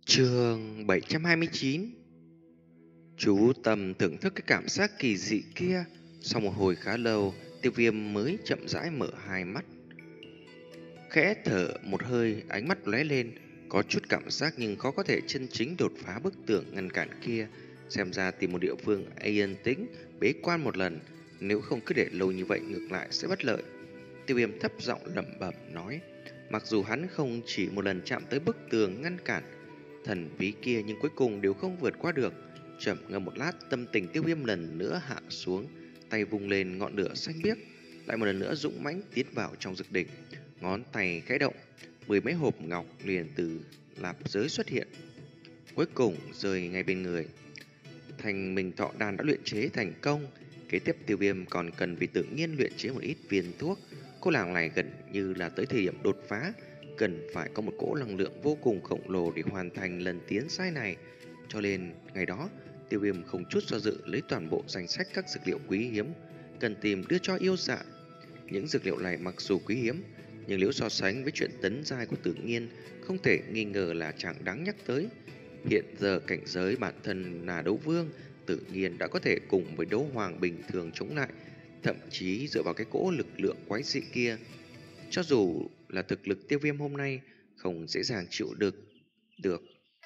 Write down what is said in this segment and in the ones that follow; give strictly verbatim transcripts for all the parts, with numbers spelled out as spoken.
Chương bảy trăm hai mươi chín. Chú Tâm thưởng thức cái cảm giác kỳ dị kia. Sau một hồi khá lâu, Tiêu Viêm mới chậm rãi mở hai mắt. Khẽ thở một hơi, ánh mắt lóe lên, có chút cảm giác nhưng khó có thể chân chính đột phá bức tường ngăn cản kia. Xem ra tìm một địa phương yên tĩnh, bế quan một lần, nếu không cứ để lâu như vậy ngược lại sẽ bất lợi. Tiêu Viêm thấp giọng lẩm bẩm nói, mặc dù hắn không chỉ một lần chạm tới bức tường ngăn cản thần bí kia nhưng cuối cùng đều không vượt qua được. Chậm ngâm một lát, tâm tình Tiêu Viêm lần nữa hạ xuống, tay vung lên ngọn lửa xanh biếc, lại một lần nữa dũng mãnh tiến vào trong dược đỉnh. Ngón tay khẽ động, mười mấy hộp ngọc liền từ lạp giới xuất hiện, cuối cùng rơi ngay bên người. Thành Minh Thọ Đan đã luyện chế thành công. Kế tiếp Tiêu Viêm còn cần vì tự nhiên luyện chế một ít viên thuốc. Cô làng này gần như là tới thời điểm đột phá, cần phải có một cỗ năng lượng vô cùng khổng lồ để hoàn thành lần tiến sai này. Cho nên ngày đó Tiêu Viêm không chút do dự lấy toàn bộ danh sách các dược liệu quý hiếm cần tìm đưa cho yêu dạ. Những dược liệu này mặc dù quý hiếm, nhưng nếu so sánh với chuyện tấn giai của tự nhiên, không thể nghi ngờ là chẳng đáng nhắc tới. Hiện giờ cảnh giới bản thân là đấu vương, tự nhiên đã có thể cùng với đấu hoàng bình thường chống lại, thậm chí dựa vào cái cỗ lực lượng quái dị kia. Cho dù là thực lực Tiêu Viêm hôm nay không dễ dàng chịu được được.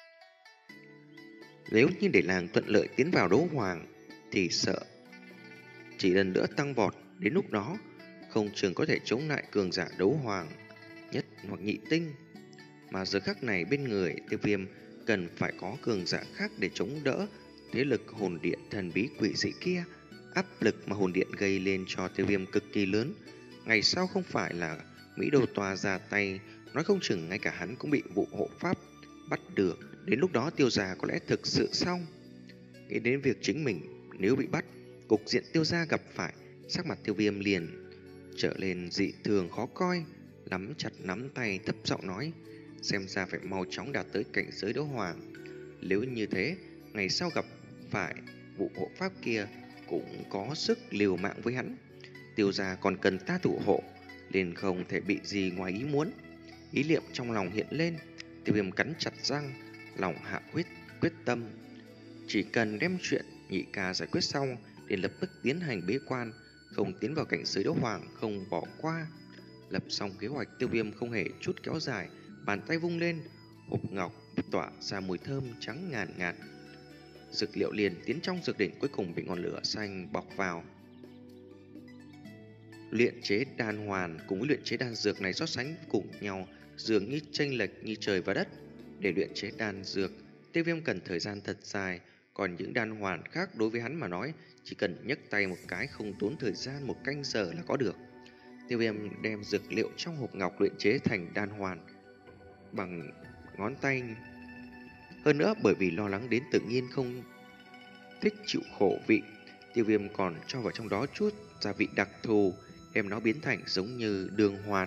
Nếu như để làng thuận lợi tiến vào đấu hoàng thì sợ chỉ lần nữa tăng vọt, đến lúc đó không chừng có thể chống lại cường giả đấu hoàng nhất hoặc nhị tinh. Mà giờ khắc này bên người Tiêu Viêm cần phải có cường giả khác để chống đỡ thế lực hồn điện thần bí quỷ dị kia. Áp lực mà hồn điện gây lên cho Tiêu Viêm cực kỳ lớn. Ngày sau không phải là Mỹ Đô Tòa ra tay, nói không chừng ngay cả hắn cũng bị vụ hộ pháp bắt được. Đến lúc đó Tiêu gia có lẽ thực sự xong. Nghĩ đến việc chính mình nếu bị bắt, cục diện Tiêu gia gặp phải, sắc mặt Tiêu Viêm liền trở lên dị thường khó coi, nắm chặt nắm tay thấp giọng nói, xem ra phải mau chóng đạt tới cảnh giới đấu hoàng. Nếu như thế, ngày sau gặp phải vụ hộ pháp kia cũng có sức liều mạng với hắn. Tiêu gia còn cần ta thủ hộ, nên không thể bị gì ngoài ý muốn. Ý niệm trong lòng hiện lên, Tiêu Viêm cắn chặt răng, lòng hạ quyết quyết tâm, chỉ cần đem chuyện nhị ca giải quyết xong để lập tức tiến hành bế quan, không tiến vào cảnh giới đấu hoàng không bỏ qua. Lập xong kế hoạch, Tiêu Viêm không hề chút kéo dài, bàn tay vung lên, hộp ngọc tỏa ra mùi thơm trắng ngàn ngạt. Dược liệu liền tiến trong dược đỉnh, cuối cùng bị ngọn lửa xanh bọc vào. Luyện chế đan hoàn cùng với luyện chế đan dược này so sánh cùng nhau dường như chênh lệch như trời và đất. Để luyện chế đan dược, Tiêu Viêm cần thời gian thật dài, còn những đan hoàn khác đối với hắn mà nói chỉ cần nhấc tay một cái, không tốn thời gian một canh giờ là có được. Tiêu Viêm đem dược liệu trong hộp ngọc luyện chế thành đan hoàn bằng ngón tay. Hơn nữa bởi vì lo lắng đến tự nhiên không thích chịu khổ vị, Tiêu Viêm còn cho vào trong đó chút gia vị đặc thù, đem nó biến thành giống như đường hoàn.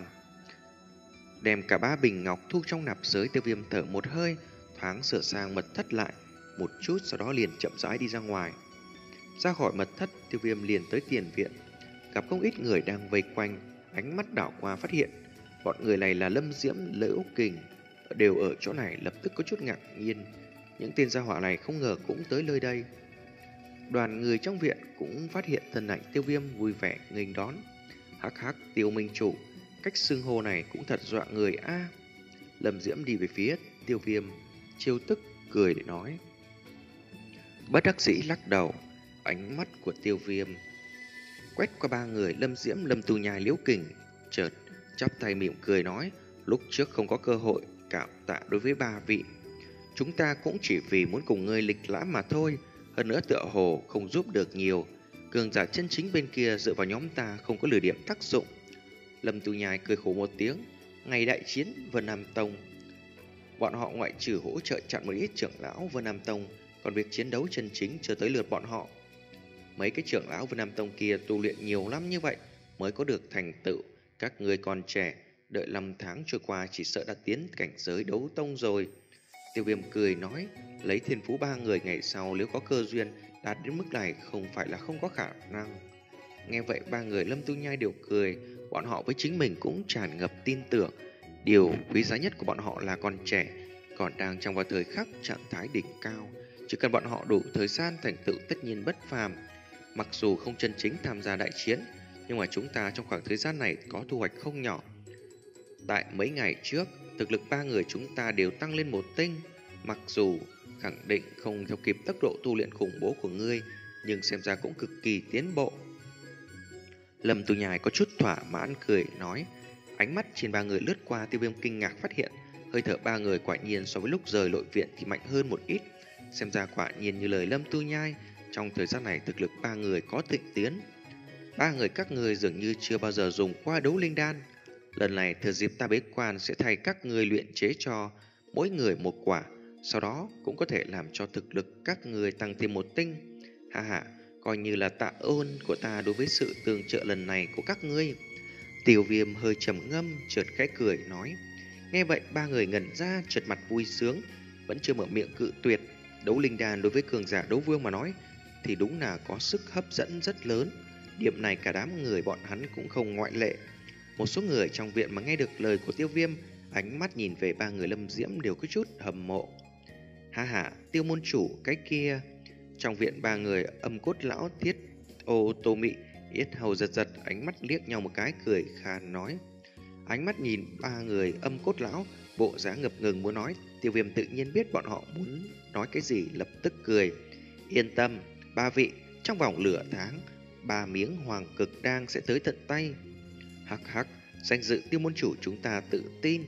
Đem cả ba bình ngọc thu trong nạp giới, Tiêu Viêm thở một hơi, thoáng sửa sang mật thất lại một chút, sau đó liền chậm rãi đi ra ngoài. Ra khỏi mật thất, Tiêu Viêm liền tới tiền viện, gặp không ít người đang vây quanh. Ánh mắt đảo qua phát hiện bọn người này là Lâm Diễm, Liễu Kình đều ở chỗ này, lập tức có chút ngạc nhiên. Những tên gia hỏa này không ngờ cũng tới nơi đây. Đoàn người trong viện cũng phát hiện thân ảnh Tiêu Viêm, vui vẻ nghênh đón. Hắc hắc, Tiêu minh chủ, cách xưng hô này cũng thật dọa người a. À. Lâm Diễm đi về phía Tiêu Viêm, trêu tức cười để nói. Bất đắc dĩ lắc đầu, ánh mắt của Tiêu Viêm quét qua ba người Lâm Diễm, Lâm Tu Nhai, Liễu Kình, chợt chắp tay mỉm cười nói, lúc trước không có cơ hội cảm tạ đối với ba vị, chúng ta cũng chỉ vì muốn cùng ngươi lịch lãm mà thôi. Hơn nữa tựa hồ không giúp được nhiều, cường giả chân chính bên kia dựa vào nhóm ta không có lửa điểm tác dụng. Lâm Tu Nhai cười khổ một tiếng, ngày đại chiến Vân Nam Tông, bọn họ ngoại trừ hỗ trợ chặn một ít trưởng lão Vân Nam Tông, còn việc chiến đấu chân chính chưa tới lượt bọn họ. Mấy cái trưởng lão Vân Nam Tông kia tu luyện nhiều lắm như vậy mới có được thành tựu, các người còn trẻ, đợi năm tháng trôi qua chỉ sợ đã tiến cảnh giới đấu tông rồi. Tiêu Viêm cười nói, lấy thiên phú ba người ngày sau nếu có cơ duyên đạt đến mức này không phải là không có khả năng. Nghe vậy ba người Lâm Tu Nhai đều cười, bọn họ với chính mình cũng tràn ngập tin tưởng. Điều quý giá nhất của bọn họ là còn trẻ, còn đang trong vào thời khắc trạng thái đỉnh cao. Chỉ cần bọn họ đủ thời gian thành tựu tất nhiên bất phàm. Mặc dù không chân chính tham gia đại chiến, nhưng mà chúng ta trong khoảng thời gian này có thu hoạch không nhỏ. Tại mấy ngày trước, thực lực ba người chúng ta đều tăng lên một tinh. Mặc dù khẳng định không theo kịp tốc độ tu luyện khủng bố của ngươi, nhưng xem ra cũng cực kỳ tiến bộ. Lâm Tu Nhai có chút thỏa mãn cười nói. Ánh mắt trên ba người lướt qua, Tiêu Viêm kinh ngạc phát hiện hơi thở ba người quả nhiên so với lúc rời nội viện thì mạnh hơn một ít. Xem ra quả nhiên như lời Lâm Tu Nhai, trong thời gian này thực lực ba người có tịnh tiến. Ba người các người dường như chưa bao giờ dùng qua đấu linh đan. Lần này thừa dịp ta bế quan sẽ thay các người luyện chế cho mỗi người một quả, sau đó cũng có thể làm cho thực lực các người tăng thêm một tinh. Ha ha, coi như là tạ ơn của ta đối với sự tương trợ lần này của các ngươi. Tiêu Viêm hơi trầm ngâm, chợt khẽ cười nói. Nghe vậy ba người ngẩn ra, chợt mặt vui sướng, vẫn chưa mở miệng cự tuyệt. Đấu linh đan đối với cường giả đấu vương mà nói thì đúng là có sức hấp dẫn rất lớn. Điểm này cả đám người bọn hắn cũng không ngoại lệ. Một số người trong viện mà nghe được lời của Tiêu Viêm, ánh mắt nhìn về ba người Lâm Diễm đều có chút hâm mộ. Ha ha, Tiêu môn chủ cái kia. Trong viện ba người Âm Cốt lão, Thiết Ô Tô Mị, yết hầu giật giật, ánh mắt liếc nhau một cái, cười khan nói. Ánh mắt nhìn ba người Âm Cốt lão, bộ dáng ngập ngừng muốn nói. Tiêu Viêm tự nhiên biết bọn họ muốn nói cái gì, lập tức cười. Yên tâm, ba vị, trong vòng nửa tháng, ba miếng hoàng cực đan sẽ tới tận tay. Hắc hắc, danh dự Tiêu môn chủ chúng ta tự tin.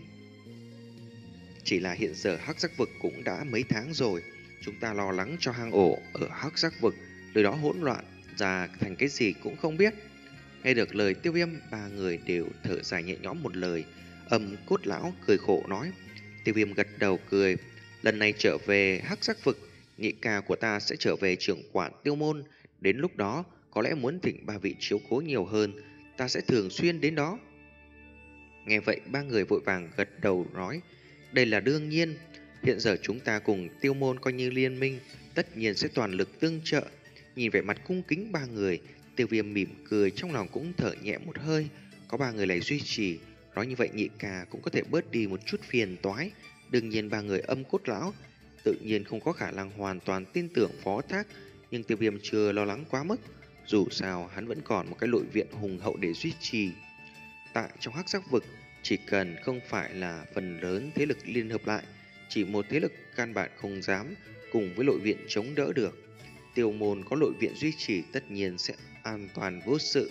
Chỉ là hiện giờ hắc giác vực cũng đã mấy tháng rồi, chúng ta lo lắng cho hang ổ ở hắc giác vực, nơi đó hỗn loạn ra thành cái gì cũng không biết. Nghe được lời Tiêu Viêm, ba người đều thở dài nhẹ nhõm một lời. Âm Cốt lão cười khổ nói. Tiêu Viêm gật đầu cười. Lần này trở về hắc giác vực, nhị ca của ta sẽ trở về trưởng quản Tiêu môn. Đến lúc đó có lẽ muốn thỉnh ba vị chiếu cố nhiều hơn, ta sẽ thường xuyên đến đó. Nghe vậy ba người vội vàng gật đầu nói. Đây là đương nhiên. Hiện giờ chúng ta cùng Tiêu môn coi như liên minh, tất nhiên sẽ toàn lực tương trợ. Nhìn vẻ mặt cung kính ba người, Tiêu Viêm mỉm cười, trong lòng cũng thở nhẹ một hơi. Có ba người này duy trì, nói như vậy nhị ca cũng có thể bớt đi một chút phiền toái. Đương nhiên ba người Âm Cốt lão tự nhiên không có khả năng hoàn toàn tin tưởng phó thác, nhưng Tiêu Viêm chưa lo lắng quá mức. Dù sao hắn vẫn còn một cái nội viện hùng hậu để duy trì. Tại trong hắc giác vực, chỉ cần không phải là phần lớn thế lực liên hợp lại, chỉ một thế lực căn bản không dám cùng với nội viện chống đỡ được. Tiêu môn có nội viện duy trì tất nhiên sẽ an toàn vô sự.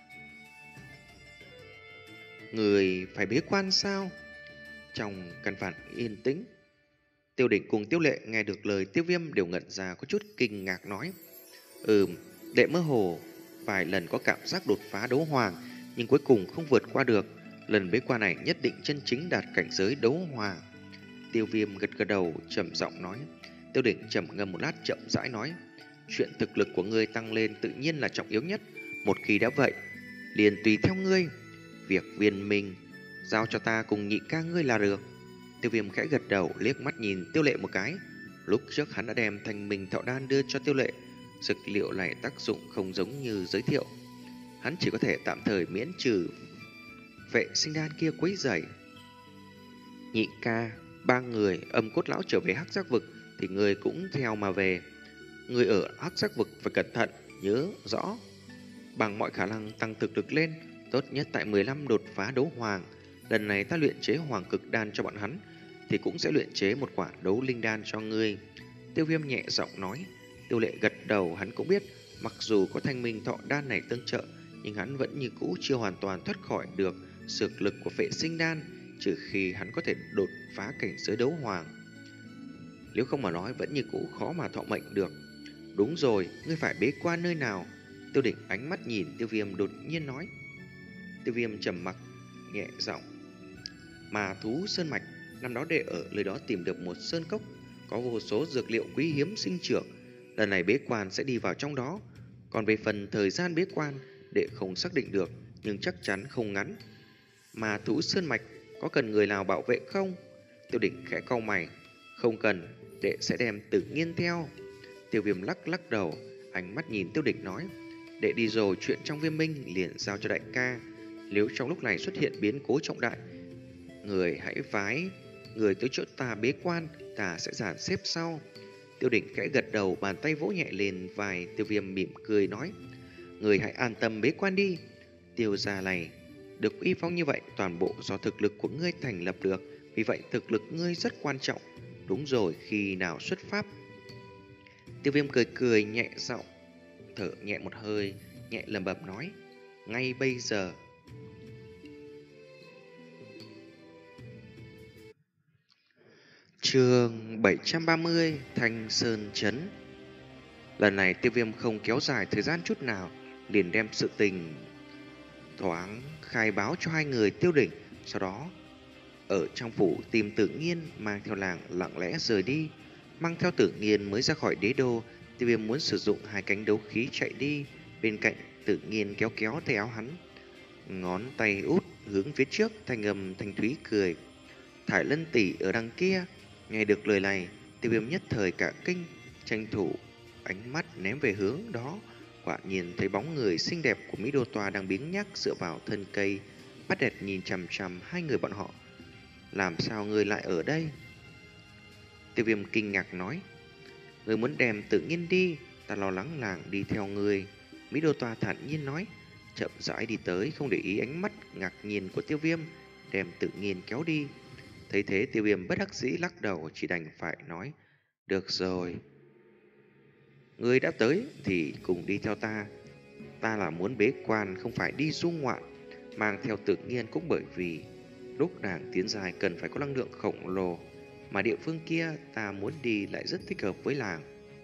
Người phải bế quan sao? Trong căn phòng yên tĩnh, Tiêu Đỉnh cùng Tiêu Lệ nghe được lời Tiêu Viêm đều ngẩn ra, có chút kinh ngạc nói. Ừm, Đệ mơ hồ vài lần có cảm giác đột phá đấu hoàng, nhưng cuối cùng không vượt qua được. Lần bế quan này nhất định chân chính đạt cảnh giới đấu hoàng. Tiêu Viêm gật gật đầu, trầm giọng nói. Tiêu Đỉnh trầm ngâm một lát, chậm rãi nói. Chuyện thực lực của ngươi tăng lên tự nhiên là trọng yếu nhất. Một khi đã vậy, liền tùy theo ngươi. Việc viên minh giao cho ta cùng nhị ca ngươi là được. Tiêu Viêm khẽ gật đầu, liếc mắt nhìn Tiêu Lệ một cái. Lúc trước hắn đã đem thanh minh thọ đan đưa cho Tiêu Lệ. Dược liệu này tác dụng không giống như giới thiệu, hắn chỉ có thể tạm thời miễn trừ vệ sinh đan kia quấy rầy. Nhị ca, ba người Âm Cốt lão trở về hắc giác vực thì người cũng theo mà về. Người ở hắc giác vực phải cẩn thận, nhớ rõ. Bằng mọi khả năng tăng thực lực lên, tốt nhất tại mười lăm đột phá đấu hoàng. Lần này ta luyện chế hoàng cực đan cho bọn hắn, thì cũng sẽ luyện chế một quả đấu linh đan cho ngươi. Tiêu Viêm nhẹ giọng nói. Tiêu Lệ gật đầu, hắn cũng biết mặc dù có thanh minh thọ đan này tương trợ, nhưng hắn vẫn như cũ chưa hoàn toàn thoát khỏi được dược lực của vệ sinh đan, trừ khi hắn có thể đột phá cảnh giới đấu hoàng. Nếu không mà nói vẫn như cũ khó mà thọ mệnh được. Đúng rồi, ngươi phải bế quan nơi nào? Tiêu Đỉnh ánh mắt nhìn Tiêu Viêm đột nhiên nói. Tiêu Viêm trầm mặc, nhẹ giọng. Mà thú sơn mạch, năm đó đệ ở nơi đó tìm được một sơn cốc, có vô số dược liệu quý hiếm sinh trưởng. Lần này bế quan sẽ đi vào trong đó. Còn về phần thời gian bế quan, đệ không xác định được, nhưng chắc chắn không ngắn. Mà thú sơn mạch có cần người nào bảo vệ không? Tiêu Đỉnh khẽ cau mày. Không cần, đệ sẽ đem Tử Nghiên theo. Tiêu Viêm lắc lắc đầu, ánh mắt nhìn Tiêu Đỉnh nói. Đệ đi rồi, chuyện trong Viêm Minh liền giao cho đại ca. Nếu trong lúc này xuất hiện biến cố trọng đại, người hãy phái Người tới chỗ ta bế quan, ta sẽ dàn xếp sau. Tiêu Đỉnh khẽ gật đầu, bàn tay vỗ nhẹ lên vai Tiêu Viêm mỉm cười nói: Người hãy an tâm bế quan đi. Tiêu gia này được uy phong như vậy toàn bộ do thực lực của ngươi thành lập được, vì vậy thực lực ngươi rất quan trọng. Đúng rồi, khi nào xuất pháp? Tiêu Viêm cười cười nhẹ giọng, thở nhẹ một hơi, nhẹ lẩm bẩm nói: Ngay bây giờ. Chương bảy trăm ba mươi, Thanh Sơn Trấn. Lần này Tiêu Viêm không kéo dài thời gian chút nào, liền đem sự tình thoáng khai báo cho hai người Tiêu Đỉnh, sau đó ở trong phủ tìm Tự Nhiên, mang theo làng lặng lẽ rời đi. Mang theo Tự Nhiên mới ra khỏi đế đô, Tiêu Viêm muốn sử dụng hai cánh đấu khí chạy đi, bên cạnh Tự Nhiên kéo kéo tay áo hắn, ngón tay út hướng phía trước, thanh âm thanh thúy cười: Thải Lân tỷ ở đằng kia. Nghe được lời này, Tiêu Viêm nhất thời cả kinh, tranh thủ ánh mắt ném về hướng đó, quả nhiên thấy bóng người xinh đẹp của Mỹ Đô Toa đang biếng nhác dựa vào thân cây, bắt đẹp nhìn chằm chằm hai người bọn họ. Làm sao người lại ở đây? Tiêu Viêm kinh ngạc nói: Người muốn đem Tự Nhiên đi, ta lo lắng làng đi theo người. Mỹ Đô Toa thản nhiên nói, chậm rãi đi tới, không để ý ánh mắt ngạc nhiên của Tiêu Viêm, đem Tự Nhiên kéo đi. Thấy thế Tiêu Viêm bất đắc dĩ lắc đầu, chỉ đành phải nói: Được rồi, ngươi đã tới thì cùng đi theo ta. Ta là muốn bế quan, không phải đi du ngoạn. Mang theo Tự Nhiên cũng bởi vì lúc nàng tiến dài cần phải có năng lượng khổng lồ, mà địa phương kia ta muốn đi lại rất thích hợp với làng.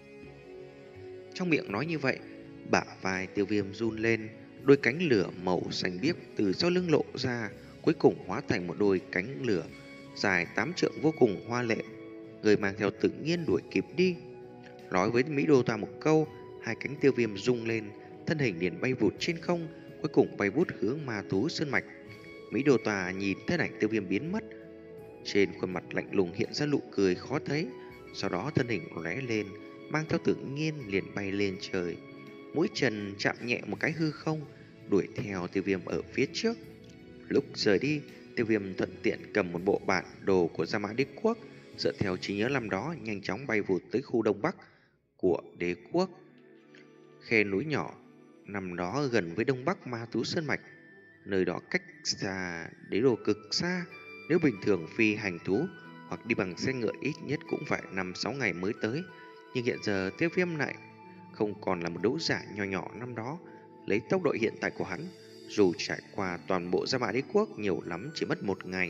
Trong miệng nói như vậy, bả vai Tiêu Viêm run lên, đôi cánh lửa màu xanh biếc từ sau lưng lộ ra, cuối cùng hóa thành một đôi cánh lửa dài tám trượng vô cùng hoa lệ. Người mang theo Tự Nhiên đuổi kịp đi. Nói với Mỹ Đô Toa một câu, hai cánh Tiêu Viêm rung lên, thân hình liền bay vụt trên không, cuối cùng bay vút hướng ma thú sơn mạch. Mỹ Đô Toa nhìn thân ảnh Tiêu Viêm biến mất, trên khuôn mặt lạnh lùng hiện ra nụ cười khó thấy, sau đó thân hình lóe lên, mang theo Tự Nhiên liền bay lên trời, mũi chân chạm nhẹ một cái hư không, đuổi theo Tiêu Viêm ở phía trước. Lúc rời đi, Tiêu Viêm thuận tiện cầm một bộ bản đồ của Gia Mã Đế Quốc, dựa theo trí nhớ năm đó nhanh chóng bay vụt tới khu đông bắc của đế quốc. Khe núi nhỏ nằm đó gần với đông bắc ma thú sơn mạch, nơi đó cách xa đế đô cực xa. Nếu bình thường phi hành thú hoặc đi bằng xe ngựa ít nhất cũng phải năm sáu ngày mới tới. Nhưng hiện giờ Tiêu Viêm lại không còn là một đấu giả nhỏ nhỏ năm đó. Lấy tốc độ hiện tại của hắn, dù trải qua toàn bộ Gia Mã Đế Quốc nhiều lắm chỉ mất một ngày.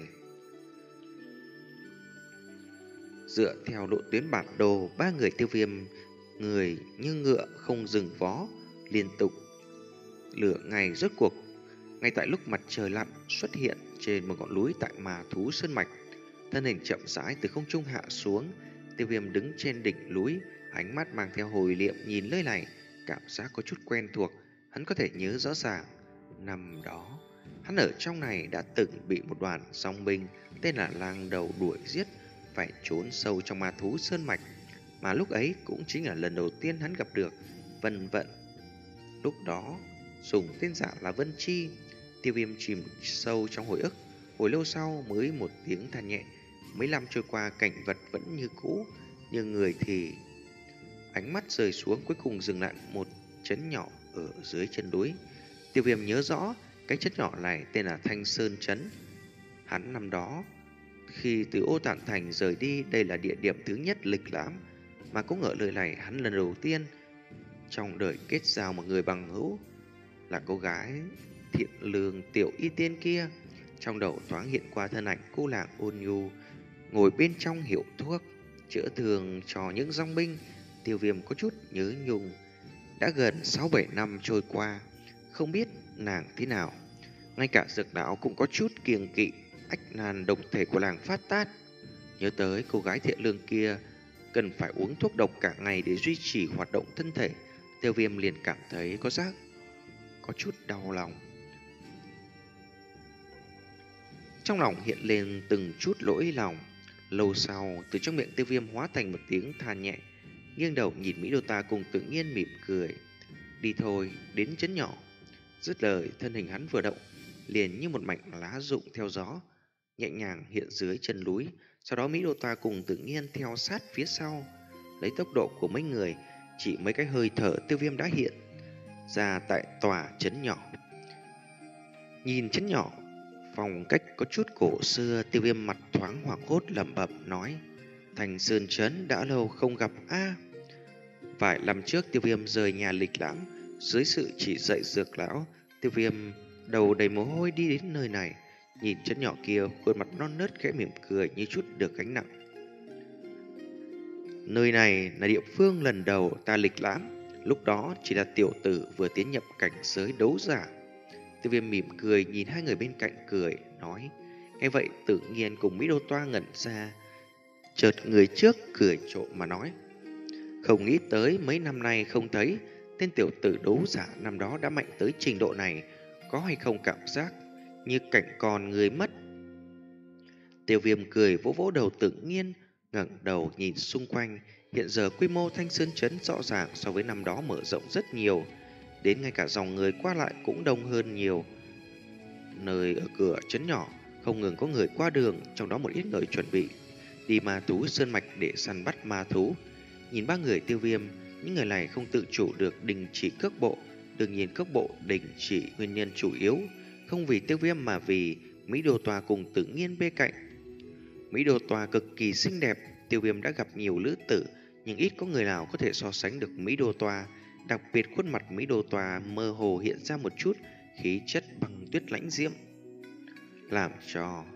Dựa theo lộ tuyến bản đồ, ba người Tiêu Viêm người như ngựa không dừng vó, liên tục lửa ngày. Rốt cuộc ngay tại lúc mặt trời lặn xuất hiện trên một ngọn núi tại Ma Thú Sơn Mạch, thân hình chậm rãi từ không trung hạ xuống. Tiêu Viêm đứng trên đỉnh núi, ánh mắt mang theo hồi niệm nhìn nơi này, cảm giác có chút quen thuộc. Hắn có thể nhớ rõ ràng, năm đó hắn ở trong này đã từng bị một đoàn song binh tên là Lang Đầu đuổi giết, phải trốn sâu trong Ma Thú Sơn Mạch. Mà lúc ấy cũng chính là lần đầu tiên hắn gặp được Vân Vận. Lúc đó dùng tên giả là Vân Chi. Tiêu Viêm chìm sâu trong hồi ức, hồi lâu sau mới một tiếng than nhẹ. Mấy năm trôi qua, cảnh vật vẫn như cũ, nhưng người thì ánh mắt rơi xuống, cuối cùng dừng lại một trấn nhỏ ở dưới chân núi. Tiêu Viêm nhớ rõ cái trấn nhỏ này tên là Thanh Sơn Trấn. Hắn năm đó khi từ Ô Tản Thành rời đi, đây là địa điểm thứ nhất lịch lãm, mà cũng ở nơi này hắn lần đầu tiên trong đời kết giao một người bằng hữu, là cô gái thiện lương Tiểu Y Tiên kia. Trong đầu thoáng hiện qua thân ảnh cô nàng ôn nhu ngồi bên trong hiệu thuốc chữa thương cho những dòng binh. Tiêu Viêm có chút nhớ nhung. Đã gần sáu bảy năm trôi qua, không biết nàng thế nào. Ngay cả dược đạo cũng có chút kiêng kỵ ách nan độc thể của làng phát tát. Nhớ tới cô gái thiện lương kia cần phải uống thuốc độc cả ngày để duy trì hoạt động thân thể, Tiêu Viêm liền cảm thấy có giác có chút đau lòng. Trong lòng hiện lên từng chút lỗi lòng. Lâu sau, từ trong miệng Tiêu Viêm hóa thành một tiếng than nhẹ, nghiêng đầu nhìn Mỹ Đô Ta cùng Tự Nhiên mỉm cười. Đi thôi, đến trấn nhỏ. Dứt lời, thân hình hắn vừa động, liền như một mảnh lá rụng theo gió, nhẹ nhàng hiện dưới chân núi. Sau đó Mỹ Đô Toa cùng Tự Nhiên theo sát phía sau. Lấy tốc độ của mấy người, chỉ mấy cái hơi thở Tiêu Viêm đã hiện ra tại tòa trấn nhỏ. Nhìn trấn nhỏ, phong cách có chút cổ xưa, Tiêu Viêm mặt thoáng hoảng hốt lẩm bẩm nói: Thành Sơn trấn đã lâu không gặp a. Vài năm trước Tiêu Viêm rời nhà lịch lãm, dưới sự chỉ dạy dược lão, Tiêu Viêm đầu đầy mồ hôi đi đến nơi này. Nhìn trấn nhỏ kia, khuôn mặt non nớt khẽ mỉm cười như chút được gánh nặng. Nơi này là địa phương lần đầu ta lịch lãm, lúc đó chỉ là tiểu tử vừa tiến nhập cảnh giới đấu giả. Tiêu Viêm mỉm cười nhìn hai người bên cạnh cười, nói. Nghe vậy Tự Nhiên cùng Mỹ Đô Toa ngẩn ra, chợt người trước cười trộm mà nói: Không nghĩ tới mấy năm nay không thấy, tên tiểu tử đấu giả năm đó đã mạnh tới trình độ này, có hay không cảm giác như cảnh còn người mất. Tiêu Viêm cười vỗ vỗ đầu Tự Nhiên, ngẩng đầu nhìn xung quanh. Hiện giờ quy mô Thanh Sơn trấn rõ ràng so với năm đó mở rộng rất nhiều, đến ngay cả dòng người qua lại cũng đông hơn nhiều. Nơi ở cửa trấn nhỏ không ngừng có người qua đường, trong đó một ít người chuẩn bị đi ma thú sơn mạch để săn bắt ma thú. Nhìn ba người Tiêu Viêm, những người này không tự chủ được đình chỉ cước bộ. Đương nhiên cước bộ đình chỉ nguyên nhân chủ yếu không vì Tiêu Viêm mà vì Mỹ Đô Toa cùng Tự Nhiên bên cạnh. Mỹ Đô Toa cực kỳ xinh đẹp, Tiêu Viêm đã gặp nhiều nữ tử, nhưng ít có người nào có thể so sánh được Mỹ Đô Toa. Đặc biệt khuôn mặt Mỹ Đô Toa mơ hồ hiện ra một chút khí chất băng tuyết lãnh diễm, làm cho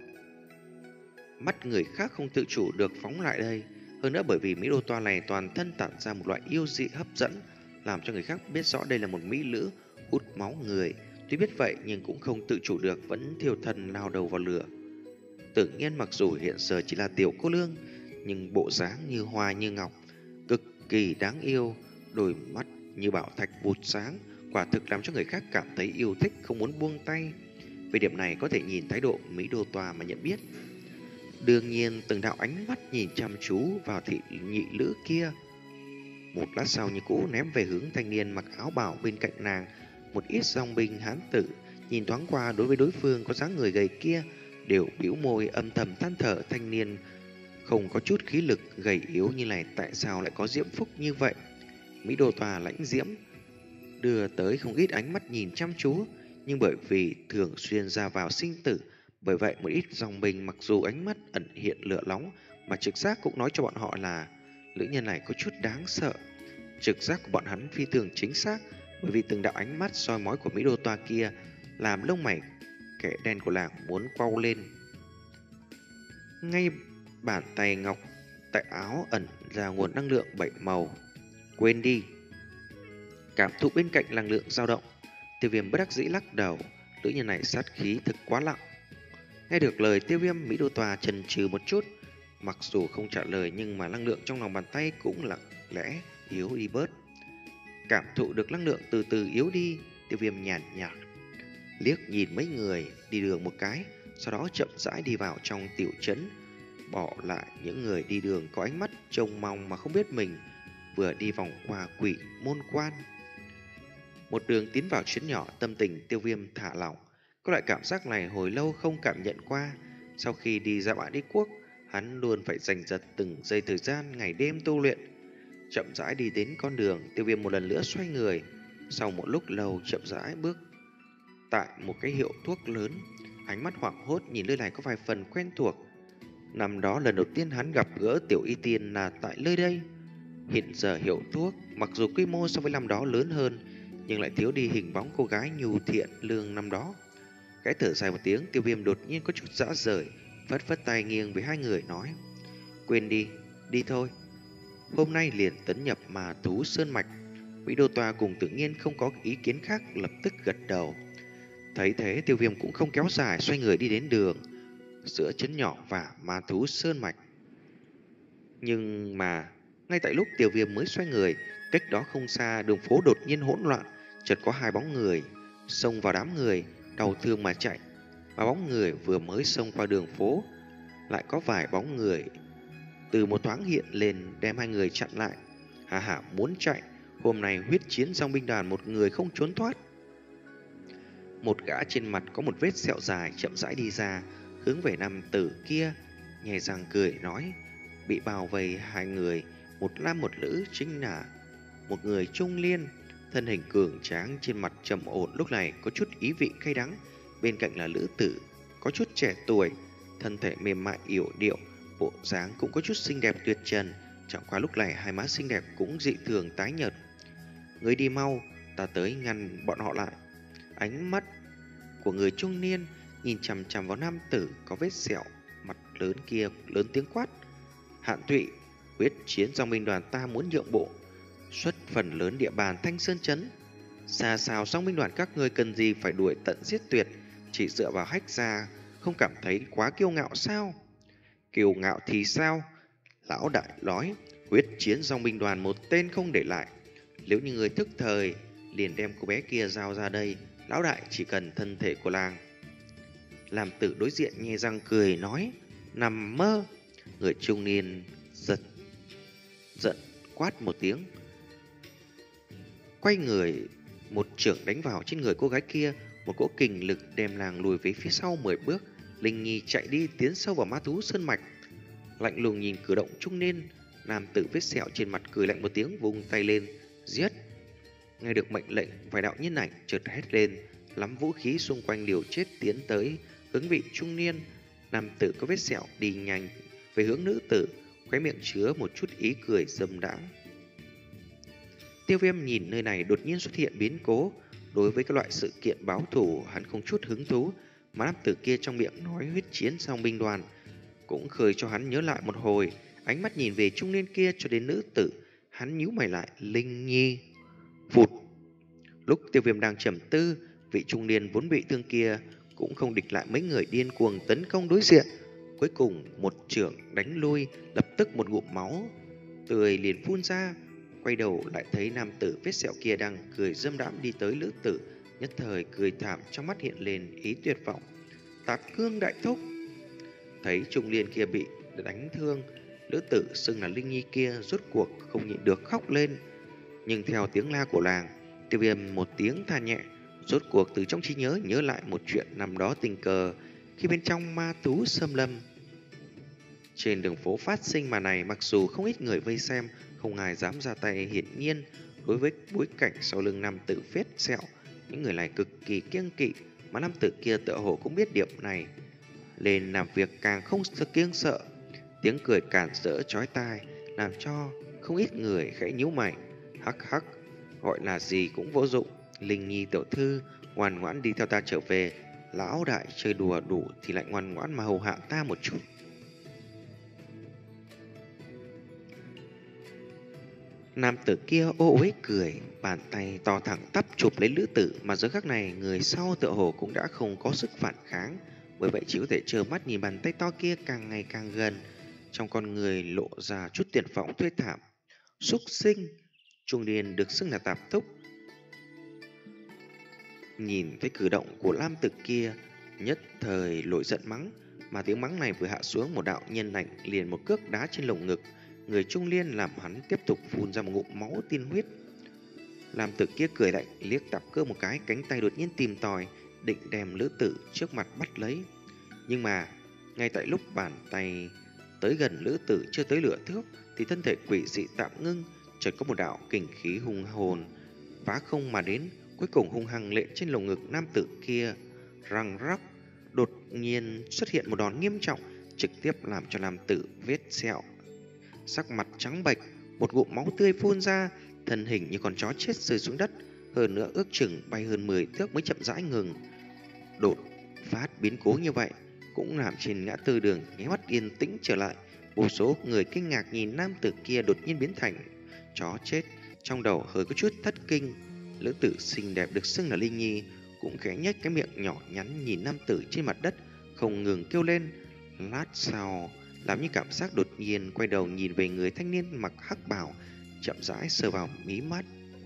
mắt người khác không tự chủ được phóng lại đây. Hơn nữa bởi vì Mỹ Đô Toa này toàn thân tản ra một loại yêu dị hấp dẫn, làm cho người khác biết rõ đây là một mỹ nữ hút máu người. Tuy biết vậy nhưng cũng không tự chủ được vẫn thiêu thân lao đầu vào lửa. Tự Nhiên mặc dù hiện giờ chỉ là tiểu cô nương, nhưng bộ dáng như hoa như ngọc, cực kỳ đáng yêu, đôi mắt như bảo thạch vụt sáng, quả thực làm cho người khác cảm thấy yêu thích không muốn buông tay. Về điểm này có thể nhìn thái độ Mỹ Đô Toa mà nhận biết. Đương nhiên từng đạo ánh mắt nhìn chăm chú vào thị nhị lữ kia. Một lát sau như cũ ném về hướng thanh niên mặc áo bào bên cạnh nàng. Một ít dòng binh hán tử nhìn thoáng qua đối với đối phương có dáng người gầy kia đều bĩu môi âm thầm than thở. Thanh niên không có chút khí lực, gầy yếu như này tại sao lại có diễm phúc như vậy. Mỹ Đô Toa lãnh diễm đưa tới không ít ánh mắt nhìn chăm chú, nhưng bởi vì thường xuyên ra vào sinh tử, bởi vậy một ít dòng binh mặc dù ánh mắt ẩn hiện lửa nóng mà trực giác cũng nói cho bọn họ là nữ nhân này có chút đáng sợ. Trực giác của bọn hắn phi thường chính xác, bởi vì từng đạo ánh mắt soi mói của Mỹ Đô Toa kia làm lông mày kẻ đen của làng muốn quau lên. Ngay bàn tay ngọc tại áo ẩn ra nguồn năng lượng bảy màu. Quên đi. Cảm thụ bên cạnh năng lượng dao động, Tiêu Viêm bất đắc dĩ lắc đầu. Nữ nhân này sát khí thực quá lặng. Nghe được lời Tiêu Viêm, Mỹ Đô Toa chần chừ một chút, mặc dù không trả lời nhưng mà năng lượng trong lòng bàn tay cũng lặng lẽ yếu đi bớt. Cảm thụ được năng lượng từ từ yếu đi, Tiêu Viêm nhàn nhạt liếc nhìn mấy người đi đường một cái, sau đó chậm rãi đi vào trong tiểu trấn, bỏ lại những người đi đường có ánh mắt trông mong mà không biết mình vừa đi vòng qua quỷ môn quan. Một đường tiến vào trấn nhỏ, tâm tình Tiêu Viêm thả lỏng. Có loại cảm giác này hồi lâu không cảm nhận qua. Sau khi đi ra bãi đế quốc, hắn luôn phải giành giật từng giây thời gian ngày đêm tu luyện. Chậm rãi đi đến con đường, Tiêu Viêm một lần nữa xoay người. Sau một lúc lâu chậm rãi bước tại một cái hiệu thuốc lớn, ánh mắt hoảng hốt nhìn nơi này có vài phần quen thuộc. Năm đó lần đầu tiên hắn gặp gỡ Tiểu Y Tiên là tại nơi đây. Hiện giờ hiệu thuốc mặc dù quy mô so với năm đó lớn hơn, nhưng lại thiếu đi hình bóng cô gái nhu thiện lương năm đó. Cái thở dài một tiếng, Tiêu Viêm đột nhiên có chút dã rời, phất phất tay nghiêng với hai người nói: Quên đi, đi thôi. Hôm nay liền tấn nhập mà thú sơn mạch. Mỹ Đô Toa cùng Tự Nhiên không có ý kiến khác, lập tức gật đầu. Thấy thế, Tiêu Viêm cũng không kéo dài, xoay người đi đến đường giữa trấn nhỏ và ma thú sơn mạch. Nhưng mà ngay tại lúc Tiêu Viêm mới xoay người, cách đó không xa đường phố đột nhiên hỗn loạn, chợt có hai bóng người xông vào đám người, đau thương mà chạy. Ba bóng người vừa mới xông qua đường phố, lại có vài bóng người từ một thoáng hiện lên đem hai người chặn lại. Hà hà muốn chạy, hôm nay huyết chiến dòng binh đoàn một người không trốn thoát. Một gã trên mặt có một vết sẹo dài chậm rãi đi ra, hướng về nam tử kia, nhè răng cười nói: bị bao vây hai người, một nam một nữ, chính là một người trung niên, thân hình cường tráng, trên mặt trầm ổn lúc này có chút ý vị cay đắng. Bên cạnh là nữ tử có chút trẻ tuổi, thân thể mềm mại yểu điệu, bộ dáng cũng có chút xinh đẹp tuyệt trần. Chẳng qua lúc này hai má xinh đẹp cũng dị thường tái nhợt. Người đi mau, ta tới ngăn bọn họ lại. Ánh mắt của người trung niên nhìn chằm chằm vào nam tử có vết sẹo mặt lớn kia, lớn tiếng quát: Hạn Thụy, huyết chiến dòng binh đoàn ta muốn nhượng bộ, xuất phần lớn địa bàn Thanh Sơn Trấn. Xa xào song binh đoàn các ngươi cần gì phải đuổi tận giết tuyệt, chỉ dựa vào hách gia, không cảm thấy quá kiêu ngạo sao? Kiêu ngạo thì sao? Lão đại nói, huyết chiến dòng binh đoàn một tên không để lại. Nếu như người thức thời, liền đem cô bé kia giao ra đây, lão đại chỉ cần thân thể của làng. Làm tử đối diện nhe răng cười nói: nằm mơ. Người trung niên giật giận quát một tiếng, quay người một chưởng đánh vào trên người cô gái kia. Một cỗ kình lực đem làng lùi về phía sau mười bước. Linh Nhi chạy đi, tiến sâu vào ma thú sơn mạch. Lạnh lùng nhìn cử động trung niên, nam tử vết sẹo trên mặt cười lạnh một tiếng, vung tay lên giết. Nghe được mệnh lệnh, vài đạo nhân ảnh chợt hét lên, lắm vũ khí xung quanh liều chết tiến tới hướng vị trung niên. Nam tử có vết sẹo đi nhanh về hướng nữ tử, khóe miệng chứa một chút ý cười dâm đãng. Tiêu Viêm nhìn nơi này đột nhiên xuất hiện biến cố, đối với các loại sự kiện báo thù hắn không chút hứng thú, mà nam tử kia trong miệng nói huyết chiến song binh đoàn cũng khơi cho hắn nhớ lại một hồi. Ánh mắt nhìn về trung niên kia cho đến nữ tử, hắn nhíu mày lại. Linh Nhi. Vụt. Lúc Tiêu Viêm đang trầm tư, vị trung niên vốn bị thương kia cũng không địch lại mấy người điên cuồng tấn công đối diện. Cuối cùng một chưởng đánh lui, lập tức một ngụm máu tươi liền phun ra. Quay đầu lại thấy nam tử vết sẹo kia đang cười dâm đãm đi tới nữ tử, nhất thời cười thảm, trong mắt hiện lên ý tuyệt vọng. Tạp Cương đại thúc. Thấy trung niên kia bị đánh thương, nữ tử xưng là Linh Nhi kia rốt cuộc không nhịn được khóc lên. Nhưng theo tiếng la của làng, Tiêu Viêm một tiếng than nhẹ, rốt cuộc từ trong trí nhớ nhớ lại một chuyện năm đó tình cờ khi bên trong ma thú xâm lâm. Trên đường phố phát sinh màn này, mặc dù không ít người vây xem, không ai dám ra tay. Hiển nhiên đối với bối cảnh sau lưng nam tử vết sẹo, những người này cực kỳ kiêng kỵ, mà nam tử kia tựa hồ cũng biết điểm này, nên làm việc càng không kiêng sợ. Tiếng cười cản rỡ chói tai làm cho không ít người khẽ nhíu mày. Hắc hắc, gọi là gì cũng vô dụng. Linh Nhi tiểu thư, ngoan ngoãn đi theo ta trở về. Lão đại chơi đùa đủ thì lại ngoan ngoãn mà hầu hạ ta một chút. Nam tử kia ô uế cười, bàn tay to thẳng tắp chụp lấy nữ tử, mà giờ khắc này người sau tựa hồ cũng đã không có sức phản kháng, bởi vậy chỉ có thể trơ mắt nhìn bàn tay to kia càng ngày càng gần. Trong con người lộ ra chút tuyệt vọng thê thảm. Súc sinh. Trung niên được xưng là Tạp Thúc nhìn thấy cử động của nam tử kia, nhất thời nổi giận mắng, mà tiếng mắng này vừa hạ xuống, một đạo nhân ảnh liền một cước đá trên lồng ngực người trung niên, làm hắn tiếp tục phun ra một ngụm máu tiên huyết. Nam tử kia cười lạnh liếc Tạp Cơ một cái, cánh tay đột nhiên tìm tòi định đem nữ tử trước mặt bắt lấy. Nhưng mà ngay tại lúc bàn tay tới gần nữ tử chưa tới nửa thước thì thân thể quỷ dị tạm ngưng, chợt có một đạo kình khí hung hồn phá không mà đến, cuối cùng hung hăng lệ trên lồng ngực nam tử kia. Răng rắc, đột nhiên xuất hiện một đòn nghiêm trọng, trực tiếp làm cho nam tử vết sẹo sắc mặt trắng bệch, một ngụm máu tươi phun ra, thân hình như con chó chết rơi xuống đất, hơn nữa ước chừng bay hơn mười thước mới chậm rãi ngừng. Đột phát biến cố như vậy cũng làm trên ngã tư đường nháy mắt yên tĩnh trở lại. Vô số người kinh ngạc nhìn nam tử kia đột nhiên biến thành chó chết, trong đầu hơi có chút thất kinh. Nữ tử xinh đẹp được xưng là Linh Nhi cũng khẽ nhếch cái miệng nhỏ nhắn nhìn nam tử trên mặt đất, không ngừng kêu lên. Lát sau, làm như cảm giác đột nhiên quay đầu nhìn về người thanh niên mặc hắc bào, chậm rãi sờ vào mí mắt.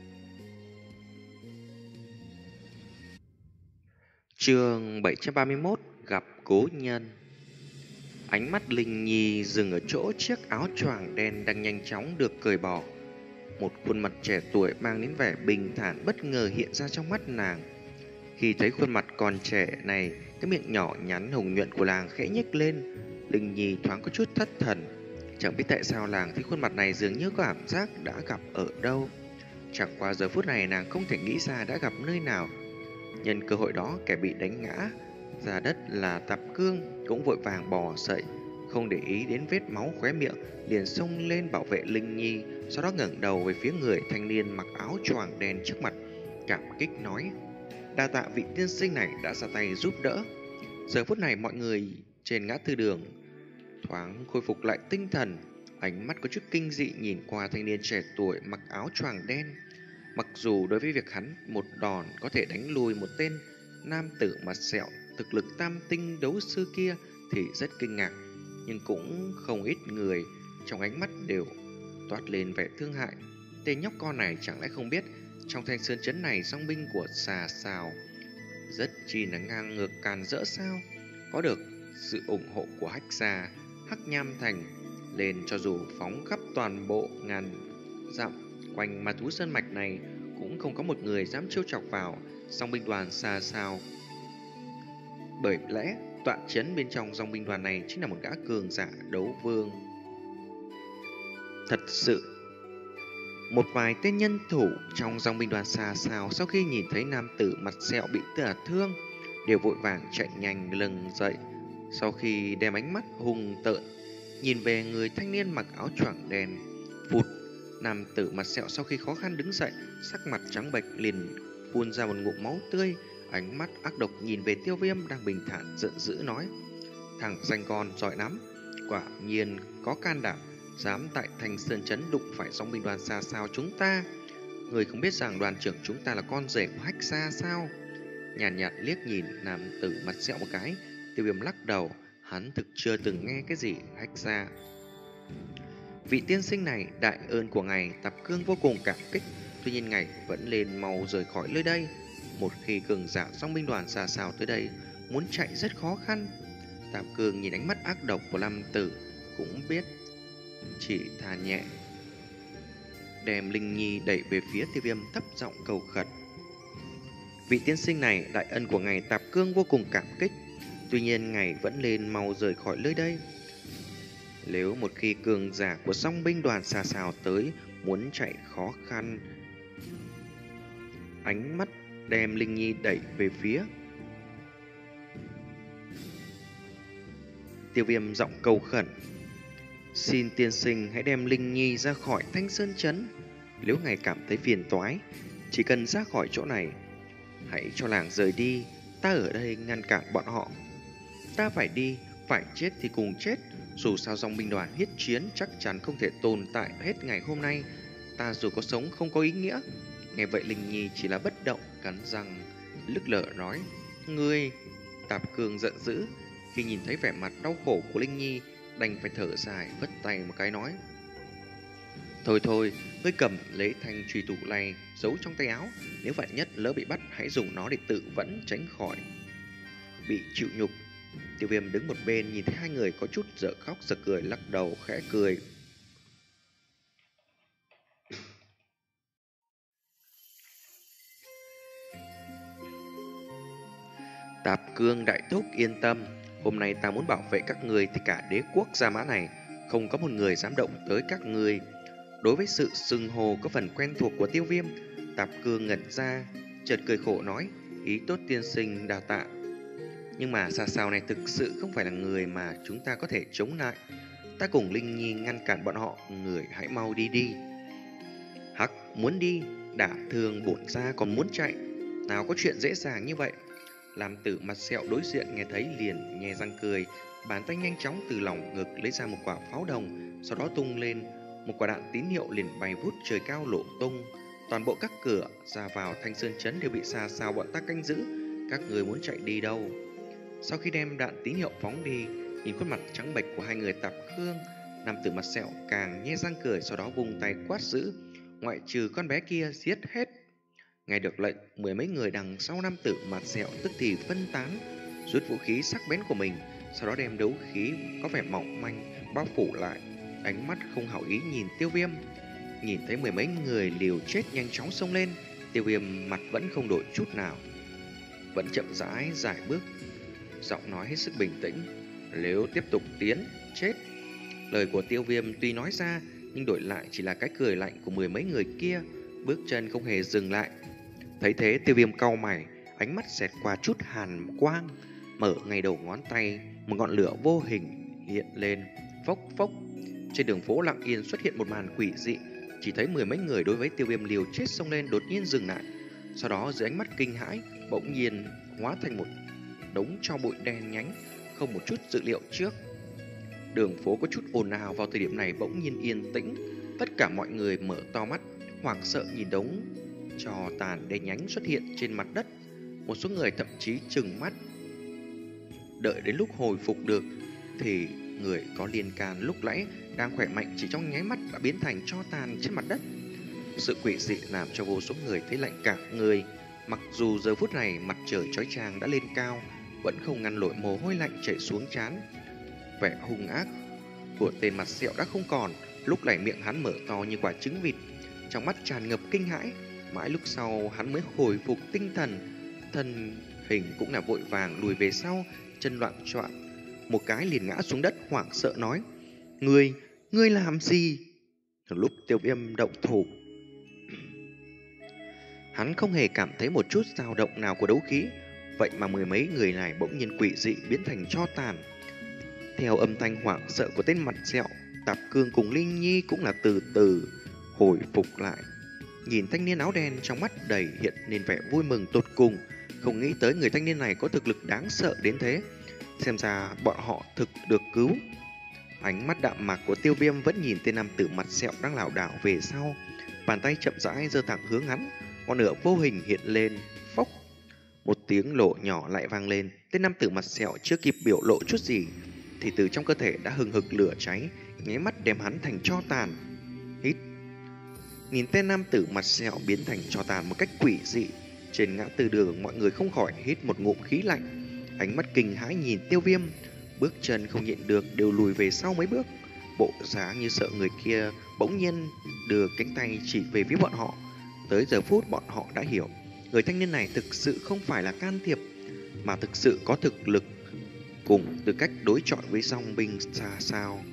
Chương bảy trăm ba mươi mốt, gặp cố nhân. Ánh mắt Linh Nhi dừng ở chỗ chiếc áo choàng đen đang nhanh chóng được cởi bỏ. Một khuôn mặt trẻ tuổi mang đến vẻ bình thản bất ngờ hiện ra trong mắt nàng. Khi thấy khuôn mặt còn trẻ này, cái miệng nhỏ nhắn hồng nhuận của làng khẽ nhếch lên. Linh Nhi thoáng có chút thất thần. Chẳng biết tại sao làng thấy khuôn mặt này dường như có cảm giác đã gặp ở đâu. Chẳng qua giờ phút này nàng không thể nghĩ ra đã gặp nơi nào. Nhân cơ hội đó, kẻ bị đánh ngã ra đất là Tạp Cương cũng vội vàng bò dậy, không để ý đến vết máu khóe miệng, liền xông lên bảo vệ Linh Nhi, sau đó ngẩng đầu về phía người thanh niên mặc áo choàng đen trước mặt, cảm kích nói: đa tạ vị tiên sinh này đã ra tay giúp đỡ. Giờ phút này mọi người trên ngã tư đường thoáng khôi phục lại tinh thần, ánh mắt có chút kinh dị nhìn qua thanh niên trẻ tuổi mặc áo choàng đen. Mặc dù đối với việc hắn một đòn có thể đánh lùi một tên nam tử mặt sẹo thực lực tam tinh đấu sư kia thì rất kinh ngạc, nhưng cũng không ít người trong ánh mắt đều toát lên vẻ thương hại. Tên nhóc con này chẳng lẽ không biết trong Thanh Sơn trấn này song binh của xà xào rất chi là ngang ngược càn rỡ sao? Có được sự ủng hộ của Hách Gia, Hắc Nham Thành lên, cho dù phóng khắp toàn bộ ngàn dặm quanh Ma Thú Sơn Mạch này cũng không có một người dám trêu chọc vào song binh đoàn xà xào. Bởi lẽ tọa chấn bên trong dòng binh đoàn này chính là một gã cường giả đấu vương. Thật sự, một vài tên nhân thủ trong dòng binh đoàn xà xào sau khi nhìn thấy nam tử mặt sẹo bị tổn thương đều vội vàng chạy nhanh lưng dậy. Sau khi đem ánh mắt hung tợn nhìn về người thanh niên mặc áo choàng đen, phụt, nam tử mặt sẹo sau khi khó khăn đứng dậy, sắc mặt trắng bệch liền phun ra một ngụm máu tươi, ánh mắt ác độc nhìn về Tiêu Viêm đang bình thản giận dữ nói: thằng danh con giỏi lắm, quả nhiên có can đảm dám tại Thanh Sơn trấn đụng phải sóng binh đoàn xa sao chúng ta. Người không biết rằng đoàn trưởng chúng ta là con rể của Hách Gia sao? Nhàn nhạt, nhạt liếc nhìn nam tử mặt sẹo một cái, Tiêu Viêm lắc đầu, hắn thực chưa từng nghe cái gì Hách Gia. Vị tiên sinh này, đại ơn của ngài Tạp Cương vô cùng cảm kích, tuy nhiên ngài vẫn lên mau rời khỏi nơi đây. Một khi cường giả song binh đoàn xa xào tới đây, muốn chạy rất khó khăn. Tạp Cương nhìn ánh mắt ác độc của nam tử cũng biết, chỉ thà nhẹ, đem Linh Nhi đẩy về phía Tiêu Viêm, thấp giọng cầu khẩn: vị tiên sinh này, đại ân của ngài Tạp Cương vô cùng cảm kích, tuy nhiên ngài vẫn lên mau rời khỏi nơi đây. Nếu một khi cường giả của song binh đoàn xà xào tới, muốn chạy khó khăn. Ánh mắt đem Linh Nhi đẩy về phía Tiêu Viêm, giọng cầu khẩn: xin tiên sinh hãy đem Linh Nhi ra khỏi Thanh Sơn trấn. Nếu ngài cảm thấy phiền toái, chỉ cần ra khỏi chỗ này, hãy cho làng rời đi. Ta ở đây ngăn cản bọn họ. Ta phải đi, phải chết thì cùng chết. Dù sao dòng binh đoàn hiết chiến chắc chắn không thể tồn tại hết ngày hôm nay. Ta dù có sống không có ý nghĩa. Nghe vậy Linh Nhi chỉ là bất động, cắn răng lức lợ nói: ngươi! Tạp Cương giận dữ khi nhìn thấy vẻ mặt đau khổ của Linh Nhi, đành phải thở dài vất tay một cái nói: thôi thôi, ngươi cầm lấy thanh truy thủ này giấu trong tay áo, nếu vạn nhất lỡ bị bắt, hãy dùng nó để tự vẫn tránh khỏi bị chịu nhục. Tiêu Viêm đứng một bên nhìn thấy hai người có chút dở khóc dở cười, lắc đầu khẽ cười. Tạp Cương đại thúc yên tâm, hôm nay ta muốn bảo vệ các người thì cả đế quốc Gia Mã này không có một người dám động tới các người. Đối với sự xưng hô có phần quen thuộc của Tiêu Viêm, Tạp Cương ngẩn ra, chợt cười khổ nói: ý tốt tiên sinh đa tạ, nhưng mà xà xào này thực sự không phải là người mà chúng ta có thể chống lại. Ta cùng Linh Nhi ngăn cản bọn họ, người hãy mau đi đi. Hắc, muốn đi, đả thương bổn gia còn muốn chạy, nào có chuyện dễ dàng như vậy. Làm tử mặt sẹo đối diện nghe thấy liền nhe răng cười, bàn tay nhanh chóng từ lòng ngực lấy ra một quả pháo đồng, sau đó tung lên, một quả đạn tín hiệu liền bay vút trời cao nổ tung. Toàn bộ các cửa ra vào Thanh Sơn trấn đều bị xà xào bọn ta canh giữ, các người muốn chạy đi đâu? Sau khi đem đạn tín hiệu phóng đi, nhìn khuôn mặt trắng bệch của hai người Tạp Cương, nam tử mặt sẹo càng nhe răng cười, sau đó vung tay quát dữ: ngoại trừ con bé kia, giết hết! Nghe được lệnh, mười mấy người đằng sau nam tử mặt sẹo tức thì phân tán, rút vũ khí sắc bén của mình, sau đó đem đấu khí có vẻ mỏng manh bao phủ lại, ánh mắt không hảo ý nhìn Tiêu Viêm. Nhìn thấy mười mấy người liều chết nhanh chóng xông lên, Tiêu Viêm mặt vẫn không đổi chút nào. vẫn chậm rãi giải bước, giọng nói hết sức bình tĩnh. Nếu tiếp tục tiến, chết. Lời của Tiêu Viêm tuy nói ra, nhưng đổi lại chỉ là cái cười lạnh của mười mấy người kia, bước chân không hề dừng lại. Thấy thế, Tiêu Viêm cau mày, ánh mắt xẹt qua chút hàn quang, mở ngay đầu ngón tay, một ngọn lửa vô hình hiện lên, phốc phốc. Trên đường phố lặng yên xuất hiện một màn quỷ dị, chỉ thấy mười mấy người đối với Tiêu Viêm liều chết xông lên đột nhiên dừng lại. Sau đó dưới ánh mắt kinh hãi, bỗng nhiên hóa thành một đống tro bụi đen nhánh, không một chút dự liệu trước. Đường phố có chút ồn ào vào thời điểm này bỗng nhiên yên tĩnh, tất cả mọi người mở to mắt, hoảng sợ nhìn đống tro tàn đen nhánh xuất hiện trên mặt đất. Một số người thậm chí trừng mắt. Đợi đến lúc hồi phục được thì người có liên can lúc nãy đang khỏe mạnh chỉ trong nháy mắt đã biến thành tro tàn trên mặt đất. Sự quỷ dị làm cho vô số người thấy lạnh cả người. Mặc dù giờ phút này mặt trời chói chang đã lên cao, vẫn không ngăn nổi mồ hôi lạnh chảy xuống trán. Vẻ hung ác của tên mặt sẹo đã không còn. Lúc này miệng hắn mở to như quả trứng vịt, trong mắt tràn ngập kinh hãi. Mãi lúc sau hắn mới hồi phục tinh thần, thân hình cũng là vội vàng lùi về sau, chân loạn choạng, một cái liền ngã xuống đất, hoảng sợ nói: Ngươi, ngươi làm gì? Lúc Tiêu Viêm động thủ, hắn không hề cảm thấy một chút dao động nào của đấu khí, vậy mà mười mấy người này bỗng nhiên quỷ dị biến thành tro tàn. Theo âm thanh hoảng sợ của tên mặt sẹo, Tạp Cương cùng Linh Nhi cũng là từ từ hồi phục lại. Nhìn thanh niên áo đen, trong mắt đầy hiện nên vẻ vui mừng tột cùng, không nghĩ tới người thanh niên này có thực lực đáng sợ đến thế. Xem ra bọn họ thực được cứu. Ánh mắt đạm mạc của Tiêu Viêm vẫn nhìn tên nam tử mặt sẹo đang lảo đảo về sau, bàn tay chậm rãi giơ thẳng hướng hắn, ngọn lửa vô hình hiện lên, phốc. Một tiếng lộ nhỏ lại vang lên. Tên nam tử mặt sẹo chưa kịp biểu lộ chút gì thì từ trong cơ thể đã hừng hực lửa cháy, nháy mắt đem hắn thành tro tàn. Hít. Nhìn tên nam tử mặt sẹo biến thành tro tàn một cách quỷ dị, trên ngã tư đường mọi người không khỏi hít một ngụm khí lạnh, ánh mắt kinh hãi nhìn Tiêu Viêm, bước chân không nhịn được đều lùi về sau mấy bước, bộ dáng như sợ người kia bỗng nhiên đưa cánh tay chỉ về phía bọn họ. Tới giờ phút bọn họ đã hiểu, người thanh niên này thực sự không phải là can thiệp, mà thực sự có thực lực cùng tư cách đối chọi với dòng binh xa sao.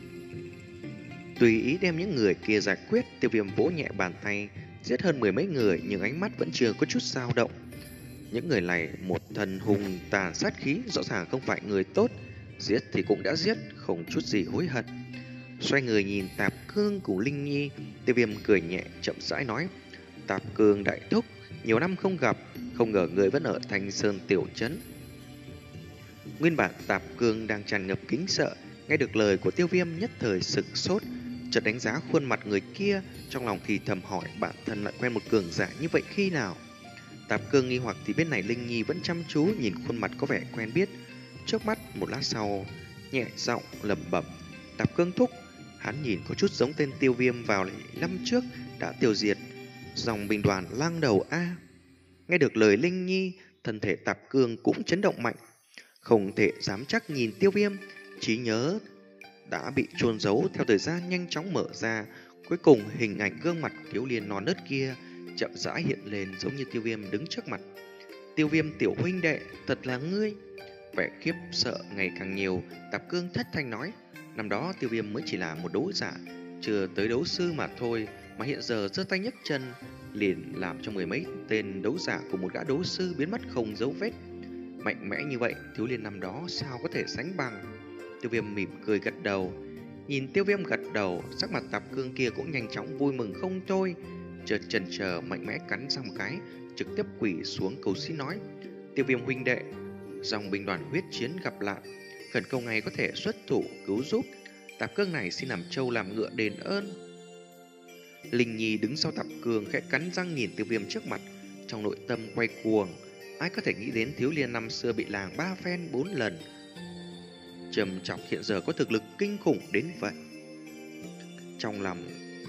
Tùy ý đem những người kia giải quyết, Tiêu Viêm vỗ nhẹ bàn tay, giết hơn mười mấy người, nhưng ánh mắt vẫn chưa có chút dao động. Những người này một thân hung tàn sát khí, rõ ràng không phải người tốt, giết thì cũng đã giết, không chút gì hối hận. Xoay người nhìn Tạp Cương cùng Linh Nhi, Tiêu Viêm cười nhẹ chậm rãi nói: Tạp Cương đại thúc, nhiều năm không gặp, không ngờ người vẫn ở Thanh Sơn tiểu trấn. Nguyên bản Tạp Cương đang tràn ngập kính sợ, nghe được lời của Tiêu Viêm nhất thời sực sốt, chợt đánh giá khuôn mặt người kia, trong lòng thì thầm hỏi bản thân lại quen một cường giả như vậy khi nào. Tạp Cương nghi hoặc thì bên này Linh Nhi vẫn chăm chú nhìn khuôn mặt có vẻ quen biết. Trước mắt một lát sau, nhẹ giọng lẩm bẩm: Tạp Cương thúc, hắn nhìn có chút giống tên Tiêu Viêm vào năm trước đã tiêu diệt dòng binh đoàn lang đầu A. Nghe được lời Linh Nhi, thân thể Tạp Cương cũng chấn động mạnh, không thể dám chắc nhìn Tiêu Viêm, trí nhớ đã bị chôn giấu theo thời gian nhanh chóng mở ra. Cuối cùng hình ảnh gương mặt thiếu niên non nớt kia chậm rãi hiện lên, giống như Tiêu Viêm đứng trước mặt. Tiêu Viêm tiểu huynh đệ, thật là ngươi. Vẻ khiếp sợ ngày càng nhiều, Tạp Cương thất thanh nói: năm đó Tiêu Viêm mới chỉ là một đấu giả, chưa tới đấu sư mà thôi, mà hiện giờ giơ tay nhấc chân liền làm cho mười mấy tên đấu giả của một gã đấu sư biến mất không dấu vết. Mạnh mẽ như vậy, thiếu niên năm đó sao có thể sánh bằng? Tiêu Viêm mỉm cười gật đầu. Nhìn Tiêu Viêm gật đầu, sắc mặt Tạp Cương kia cũng nhanh chóng vui mừng không thôi, chợt chần chờ mạnh mẽ cắn răng một cái, trực tiếp quỳ xuống cầu xin nói: Tiêu Viêm huynh đệ, dòng binh đoàn huyết chiến gặp lại, khẩn cầu ngài có thể xuất thủ cứu giúp. Tạp Cương này xin làm trâu làm ngựa đền ơn. Linh Nhi đứng sau Tạp Cương khẽ cắn răng nhìn Tiêu Viêm trước mặt, trong nội tâm quay cuồng. Ai có thể nghĩ đến thiếu niên năm xưa bị làng ba phen bốn lần trầm trọng hiện giờ có thực lực kinh khủng đến vậy. Trong lòng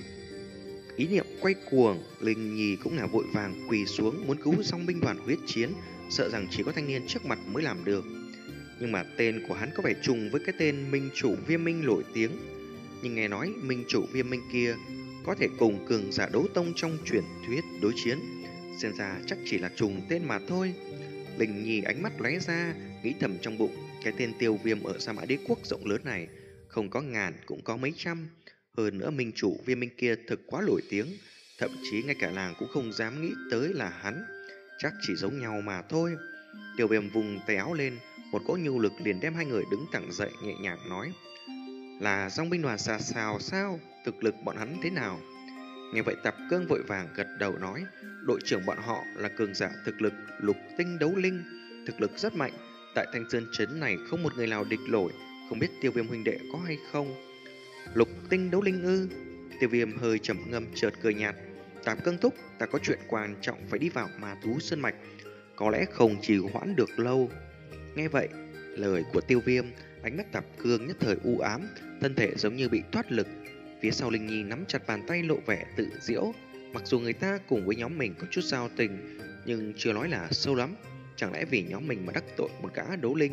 ý niệm quay cuồng, Linh Nhi cũng là vội vàng quỳ xuống muốn cứu song binh đoàn huyết chiến, sợ rằng chỉ có thanh niên trước mặt mới làm được. Nhưng mà tên của hắn có vẻ trùng với cái tên Minh Chủ Viêm Minh nổi tiếng, nhưng nghe nói Minh Chủ Viêm Minh kia có thể cùng cường giả đấu tông trong truyền thuyết đối chiến, xem ra chắc chỉ là trùng tên mà thôi. Bình Nhi ánh mắt lóe ra, nghĩ thầm trong bụng, cái tên Tiêu Viêm ở Sa Mã Đế quốc rộng lớn này không có ngàn cũng có mấy trăm. Hơn nữa minh chủ Viêm Minh kia thực quá nổi tiếng, thậm chí ngay cả làng cũng không dám nghĩ tới là hắn, chắc chỉ giống nhau mà thôi. Tiêu Viêm vùng tay áo lên, một cỗ nhu lực liền đem hai người đứng thẳng dậy, nhẹ nhàng nói: "Là dòng binh đoàn Sa Sào sao? Thực lực bọn hắn thế nào?" Nghe vậy Tạp Cương vội vàng gật đầu nói: "Đội trưởng bọn họ là cường giả thực lực lục tinh đấu linh, thực lực rất mạnh, tại Thanh Sơn trấn này không một người nào địch nổi, không biết Tiêu Viêm huynh đệ có hay không?" "Lục tinh đấu linh ư?" Tiêu Viêm hơi trầm ngâm chợt cười nhạt: "Tạp Cương thúc, ta có chuyện quan trọng phải đi vào Ma Thú Sơn mạch, có lẽ không trì hoãn được lâu." Nghe vậy, lời của Tiêu Viêm, ánh mắt Tạp Cương nhất thời u ám, thân thể giống như bị thoát lực. Phía sau Linh Nhi nắm chặt bàn tay lộ vẻ tự diễu, mặc dù người ta cùng với nhóm mình có chút giao tình, nhưng chưa nói là sâu lắm, chẳng lẽ vì nhóm mình mà đắc tội một gã đấu linh.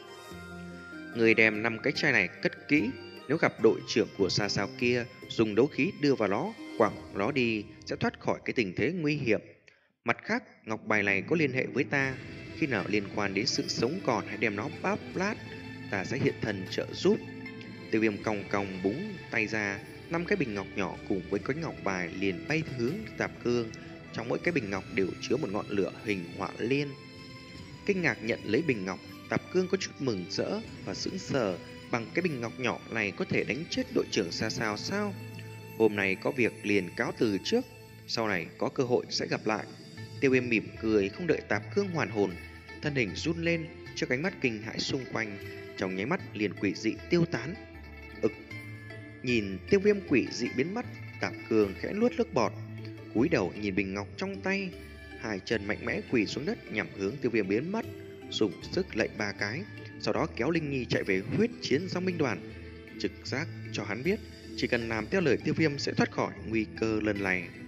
Người đem năm cái chai này cất kỹ, nếu gặp đội trưởng của Sa Sao kia dùng đấu khí đưa vào nó, quẳng nó đi sẽ thoát khỏi cái tình thế nguy hiểm. Mặt khác, ngọc bài này có liên hệ với ta, khi nào liên quan đến sự sống còn hãy đem nó bóp lát, ta sẽ hiện thân trợ giúp. Tiêu Viêm cong cong búng tay ra, năm cái bình ngọc nhỏ cùng với cái ngọc bài liền bay hướng Tạp Cương, trong mỗi cái bình ngọc đều chứa một ngọn lửa hình họa liên. Kinh ngạc nhận lấy bình ngọc, Tạp Cương có chút mừng rỡ và sững sờ, bằng cái bình ngọc nhỏ này có thể đánh chết đội trưởng Sa Sao sao? Hôm nay có việc liền cáo từ trước, sau này có cơ hội sẽ gặp lại. Tiêu Viêm mỉm cười không đợi Tạp Cương hoàn hồn, thân hình run lên trước ánh mắt kinh hãi xung quanh, trong nháy mắt liền quỷ dị tiêu tán. Ực, nhìn Tiêu Viêm quỷ dị biến mất, Tạp Cương khẽ nuốt nước bọt, cúi đầu nhìn bình ngọc trong tay, hai chân mạnh mẽ quỳ xuống đất nhằm hướng Tiêu Viêm biến mất, dùng sức lạy ba cái, sau đó kéo Linh Nhi chạy về huyết chiến dòng binh đoàn. Trực giác cho hắn biết, chỉ cần làm theo lời Tiêu Viêm sẽ thoát khỏi nguy cơ lần này.